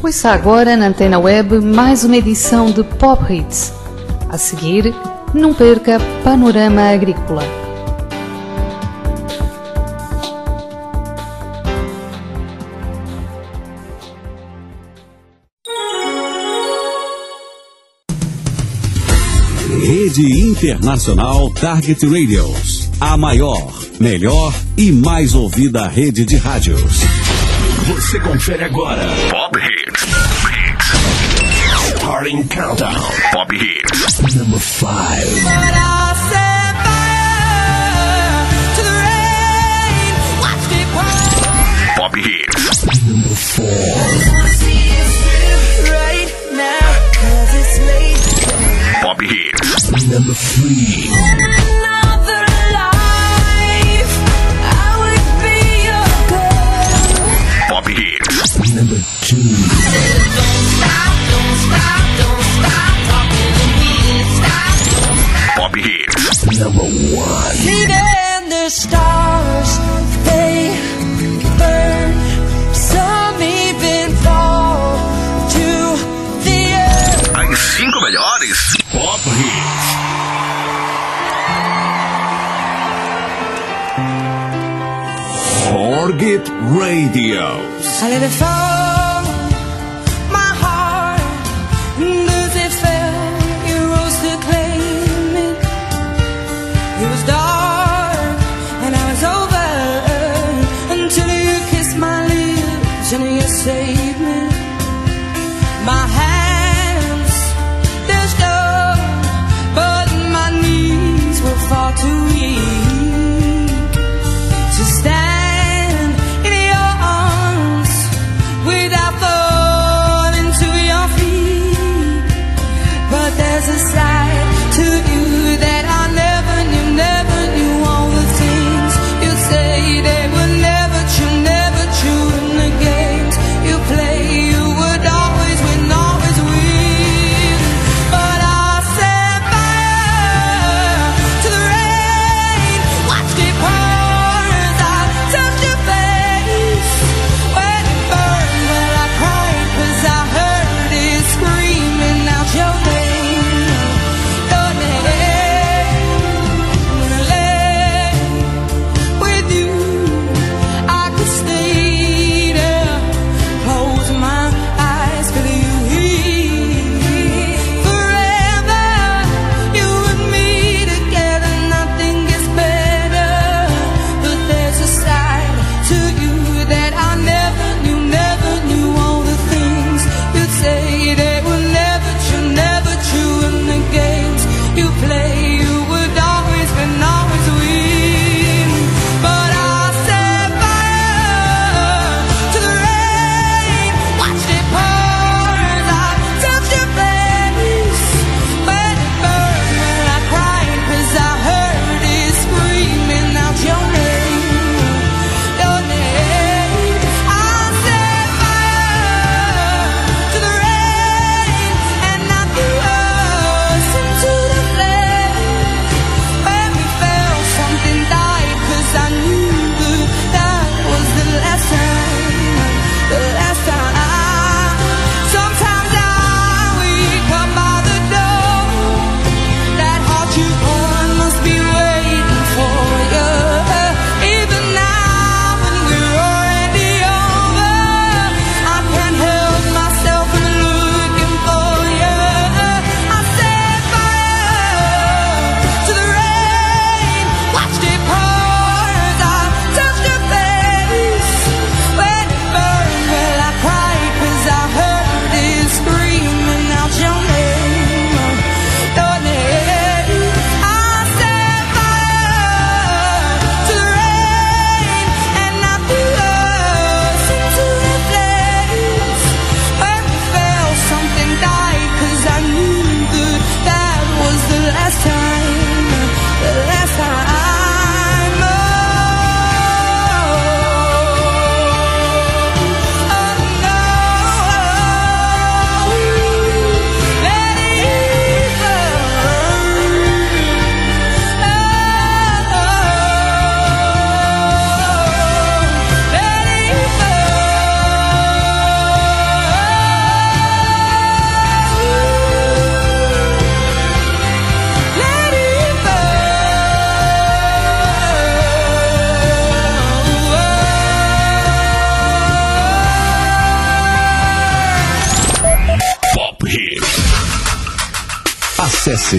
Ouça agora na Antena Web mais uma edição de Pop Hits. A seguir, não perca Panorama Agrícola. Rede Internacional Target Radios. A maior, melhor e mais ouvida rede de rádios. Você confere agora Pop Hits. Starting Countdown. Pop Hits. Number 5. Pop Hits. Number 4. Pop Hits. Number 3. Pop Hits. Number 2. Pop Hits. Number 1. Even the stars, they burn. Some even fall to the earth. As 5 melhores Pop Hits. Target Radios. I let it fall, my heart, and as it fell, you rose to claim it. It was dark, and I was over, until you kissed my lips, and you saved me. My hands, they're stuck, but my knees were far too weak to stand in your arms Acesse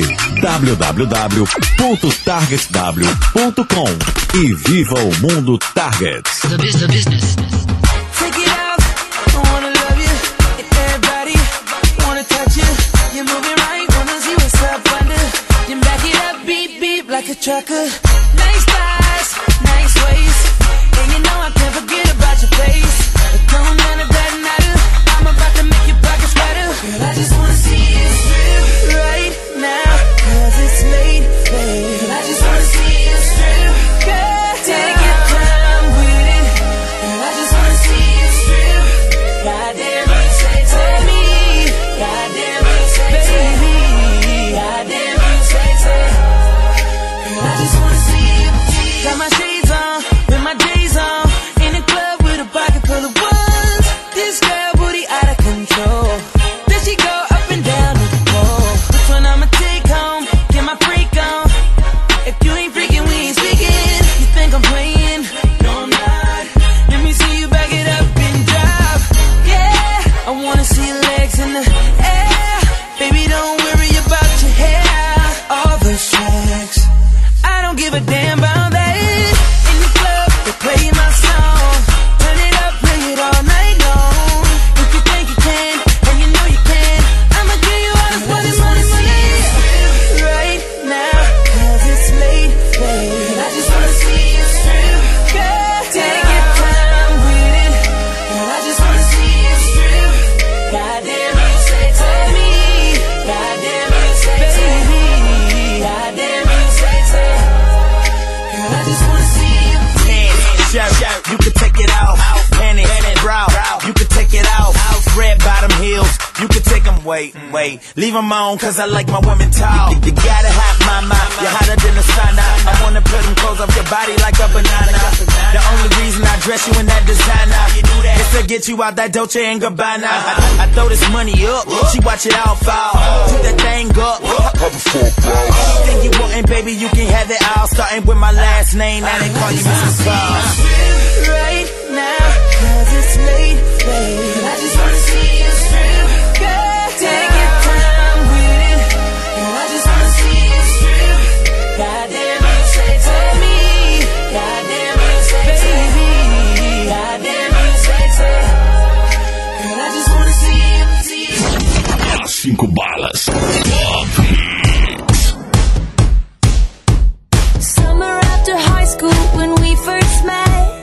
www.targetw.com e viva o mundo Target. The business. Take it out, I wanna love you. Everybody wanna touch you. You're moving right, wanna see what's up under. You back it up, beep beep like a trucker. Nice thighs, nice waist, and you know I can't forget about your face. It don't matter, doesn't matter. I'm about to make your pockets fatter. Girl, I just wanna see you strip right now, 'cause it's late, babe. Girl, I just wanna see you strip. Girl, take your time with it. Girl, I just wanna see you strip. Goddamn, you say to me. Goddamn, you say to me. Goddamn, you say to me. Girl, I just wanna see you. Got my shades on, with my J's on, in the club with a pocket full of ones. This girl booty out of control. Then she go up and down the pole. Which one I'ma take home? Get my freak on. If you ain't freaking, we ain't speaking. You think I'm playing? No, I'm not. Let me see you back it up and drop. Yeah, I wanna see your legs in the air. Baby, don't worry about your hair. All those tracks, I don't give a damn about that. In the club, they play my song. Turn it up, play it all night long. If you think you can, and you know you can, I'ma give you all this money, money, money. Right now, 'cause it's late, babe. I just wanna see you strip. Girl, take your time with it. Girl, I just wanna see you strip. Goddamn, you say to me. Goddamn, you say to me. Goddamn, you say to me. Girl, I just wanna see you. Shirt, you can take it off. Panty, brow, you can take it off. Red bottom heels, you can take them. Wait, leave them on, 'cause I like my women tall. You gotta have mama, you're hotter than the sun. I wanna put them clothes off your body like a banana. The only reason I dress you in that designer is to get you out that Dolce & Gabbana. I throw this money up, she watch it all fall. Put that thing up. Anything you want, and baby, you can have it all. Starting with my last name, now they call you Mrs. Claus. Right now, 'cause it's late, babe. I just wanna see you strip. Girl, take your time with it. Girl, I just wanna see you strip. Goddamn, you say to me. Goddamn, you say to me. Goddamn, you say to me. Girl, I just wanna see you. As 5 balas. Summer after high school when we first met.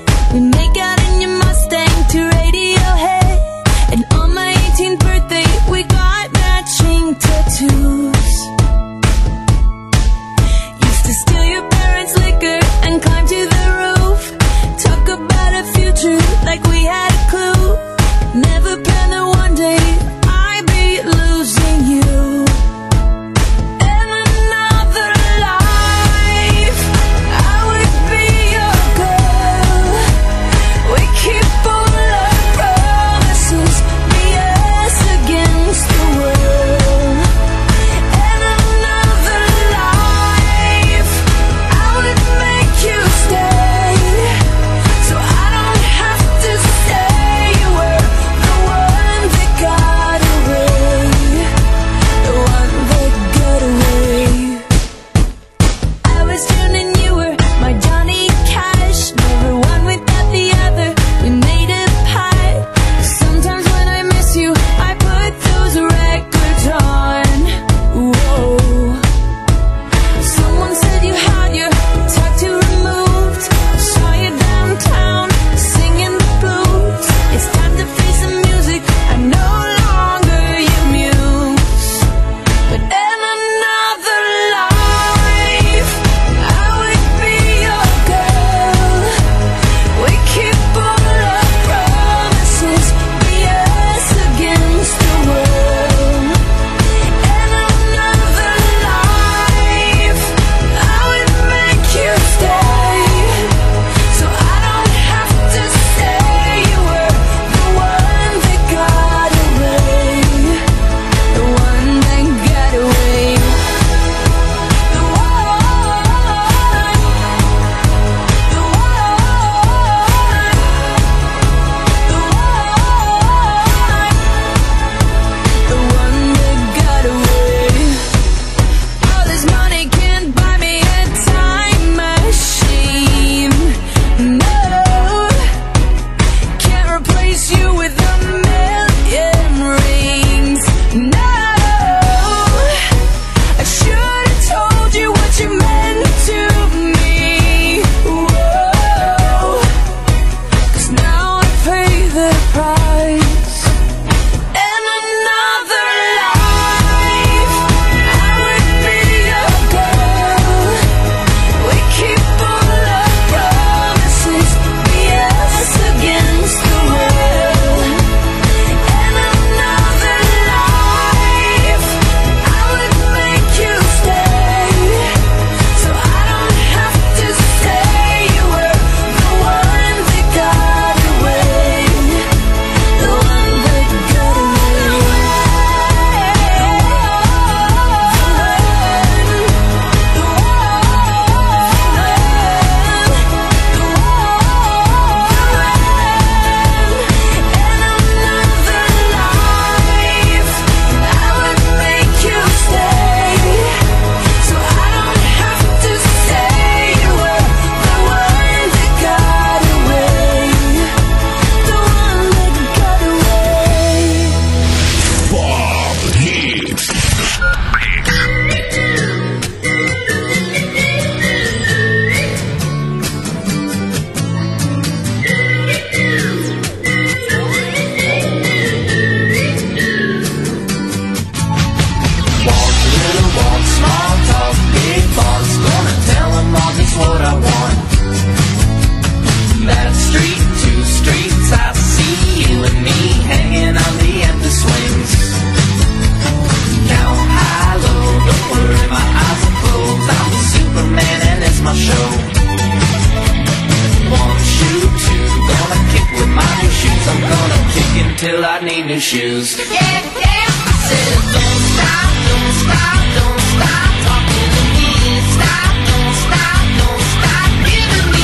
till I need new shoes. Yeah, yeah. I said, don't stop, don't stop, don't stop talking to me. Stop, don't stop, don't stop giving me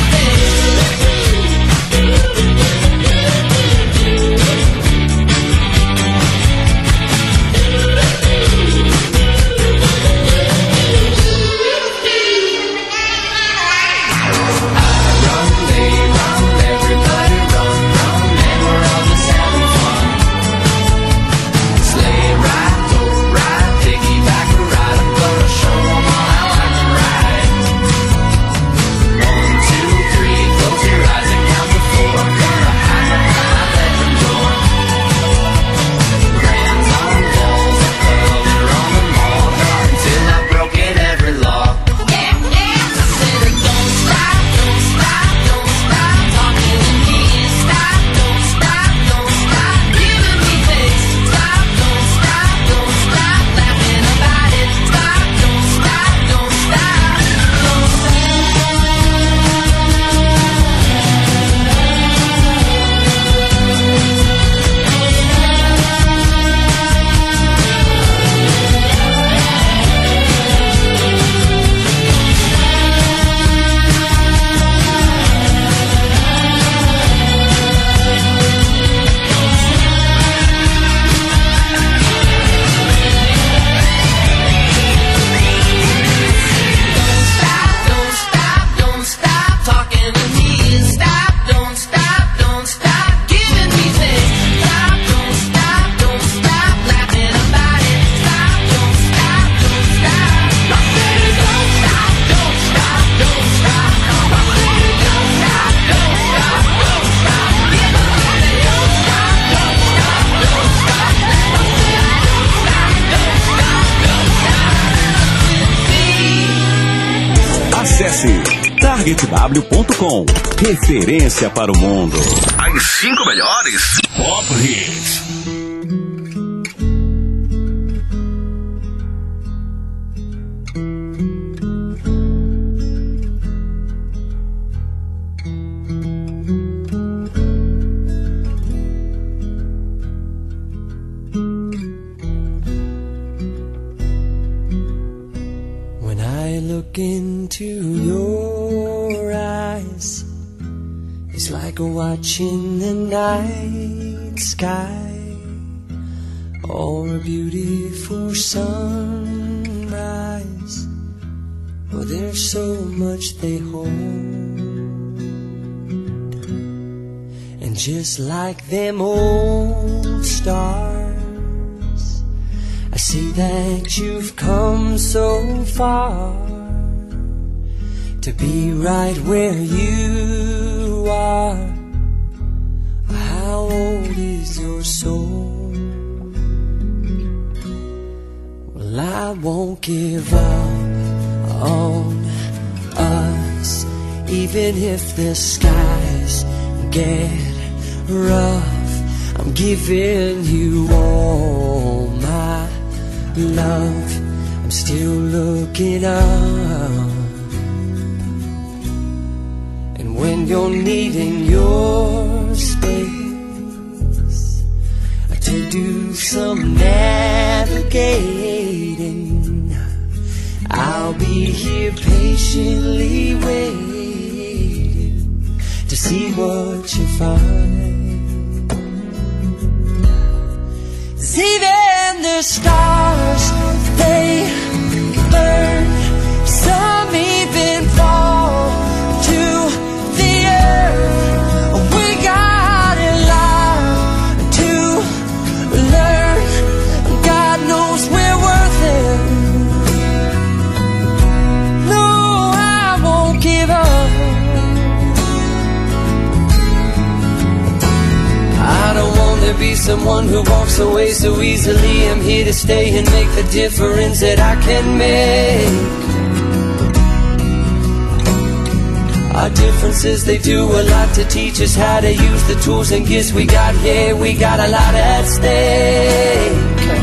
targetw.com, referência para o mundo. As 5 melhores Pop Hits. When I look into your eyes, it's like watching the night sky or a beautiful sunrise. Oh, there's so much they hold, and just like them old stars, I see that you've come so far to be right where you are. How old is your soul? Well, I won't give up on us, even if the skies get rough. I'm giving you all my love. I'm still looking up. And when you're needing your space to do some navigating, I'll be here patiently waiting to see what you find. 'Cause even the stars, they burn, some even fall to the earth. We got a lot to learn. God knows we're worth it. No, I won't give up. I don't want to be someone who walks away so easily. I'm here to stay and make the difference that I can make. Our differences, they do a lot to teach us how to use the tools and gifts we got here. We got a lot at stake.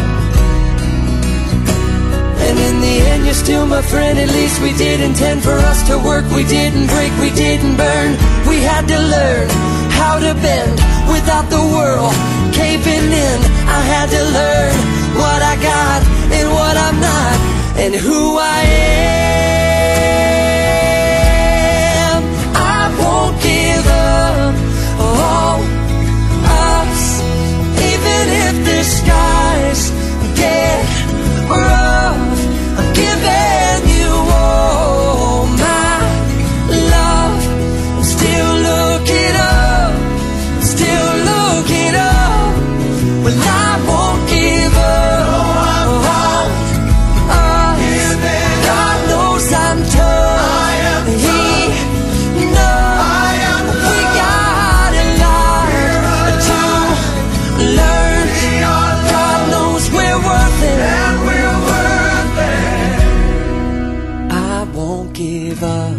And in the end, you're still my friend. At least we did intend for us to work. We didn't break, we didn't burn. We had to learn how to bend without the world caving sleeping in. I had to learn what I got and what I'm not, and who I am. I won't give up on us, even if the skies get rough. I'm giving you all my love. I'm still looking up, still looking up. Well, I won't give up on us. God knows I'm tough. He knows we got a lot to learn. God knows we're worth it, and we're worth it. I won't give up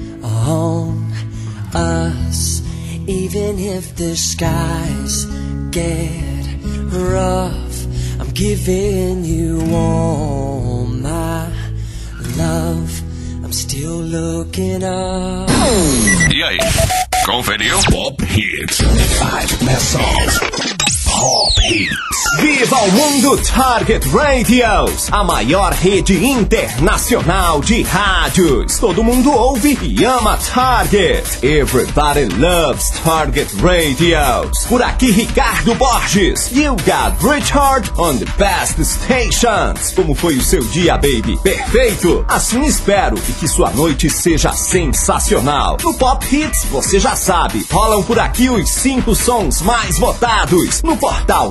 on us, even if the skies get rough. I'm giving you all my love. I'm still looking up. E aí, conferiu? Pop Hits, 5 best songs. Pop Hits. Viva o mundo Target Radios, a maior rede internacional de rádios. Todo mundo ouve e ama Target. Everybody loves Target Radios. Por aqui Ricardo Borges. You got Richard on the best stations. Como foi o seu dia, baby? Perfeito? Assim espero, e que sua noite seja sensacional. No Pop Hits, você já sabe, rolam por aqui os 5 sons mais votados no portal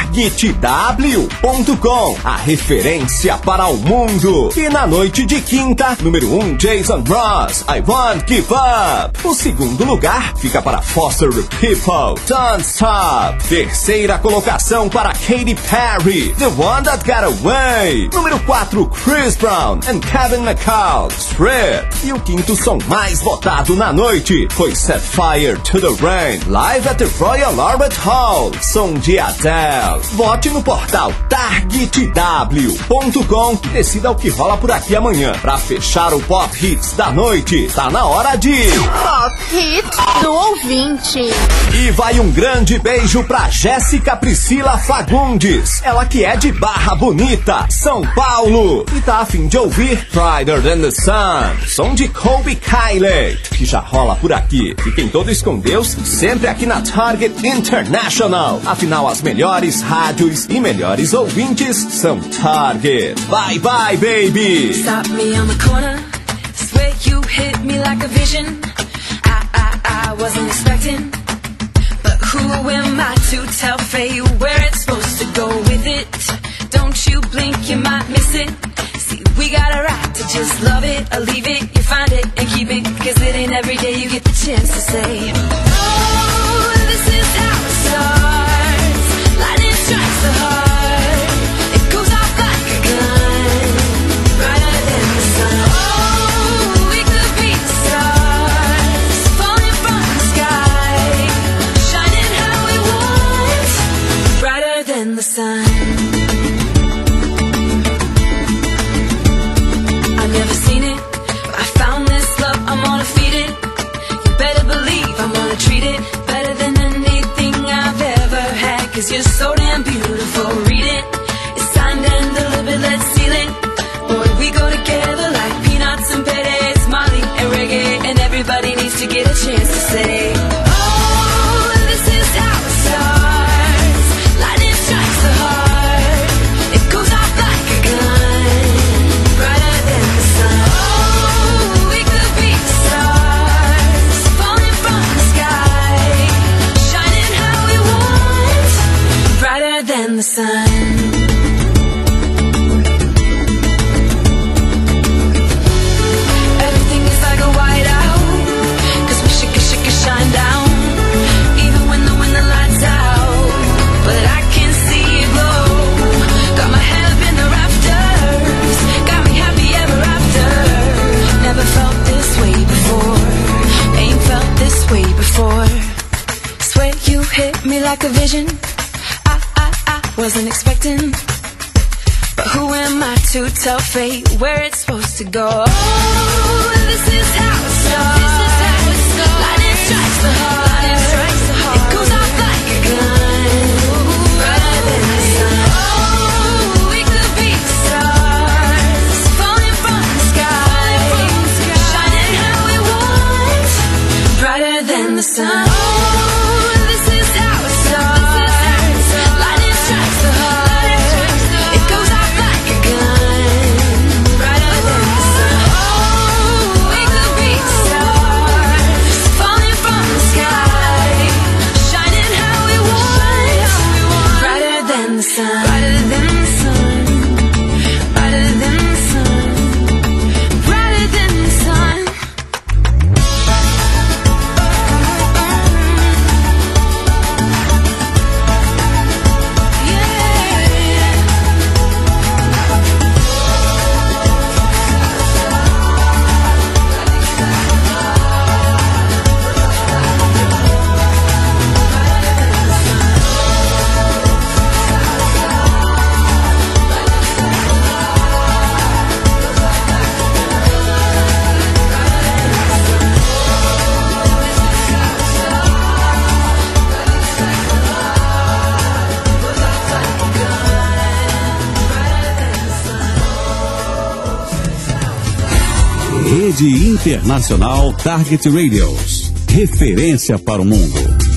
targetw.com, a referência para o mundo. E na noite de quinta, número 1, Jason Ross, I Won't Give Up. O segundo lugar fica para Foster the People, Don't Stop. Terceira colocação para Katy Perry, The One That Got Away. Número 4, Chris Brown and Kevin McCall, Strip. E o quinto som mais votado na noite foi Set Fire to the Rain, live at the Royal Albert Hall, som de Adele. Vote no portal targetw.com e decida o que rola por aqui amanhã. Pra fechar o Pop Hits da noite, tá na hora de Pop Hits do ouvinte. E vai um grande beijo pra Jéssica Priscila Fagundes, ela que é de Barra Bonita, São Paulo, e tá a fim de ouvir Brighter Than the Sun, som de Colby Kylie, que já rola por aqui. Fiquem todos com Deus, sempre aqui na Target International. Afinal, as melhores rádios e melhores ouvintes são Target. Bye bye, baby. Stop me on the corner. Swear you hit me like a vision. I wasn't expecting. But who am I to tell fate where it's supposed to go with it? Don't you blink, you might miss it. See, we got a right to just love it or leave it. You find it and keep it, cause it ain't every day you get the chance to say, oh, this is how it starts. Lightning strikes the heart. It goes off like a gun, brighter than the sun. Oh, we could be the stars, falling from the sky, shining how we want, brighter than the sun. I've never seen it, but I found this love, I'm gonna feed it. You better believe I'm gonna treat it better than anything I've ever had. Cause you're so damn beautiful, read it. It's signed and delivered, let's seal it. Boy, we go together like peanuts and Perez, Molly and reggae. And everybody needs to get a chance to say, oh, this is how it starts. Lightning strikes the heart. It goes off like a gun, brighter than the sun. Oh, we could be the stars, falling from the sky, shining how we want, brighter than the sun. Everything is like a whiteout, cause we shake it, shine down. Even when the lights out, but I can see it glow. Got my head up in the rafters, got me happy ever after. Never felt this way before, ain't felt this way before. Swear you hit me like a vision. I wasn't expecting, but who am I to tell fate where it's supposed to go? Oh, this is how it starts. Lightning strikes the heart. It goes off like a gun, than the sun. Oh, this is how it starts. Lightning strikes the heart. It goes off like a gun. Brighter than the sun. Oh, we could be stars falling from the sky, shining how we want. Brighter than the sun. Brighter than the sun. Brighter than the sun. Brighter than the sun. Rede Internacional Target Radios. Referência para o mundo.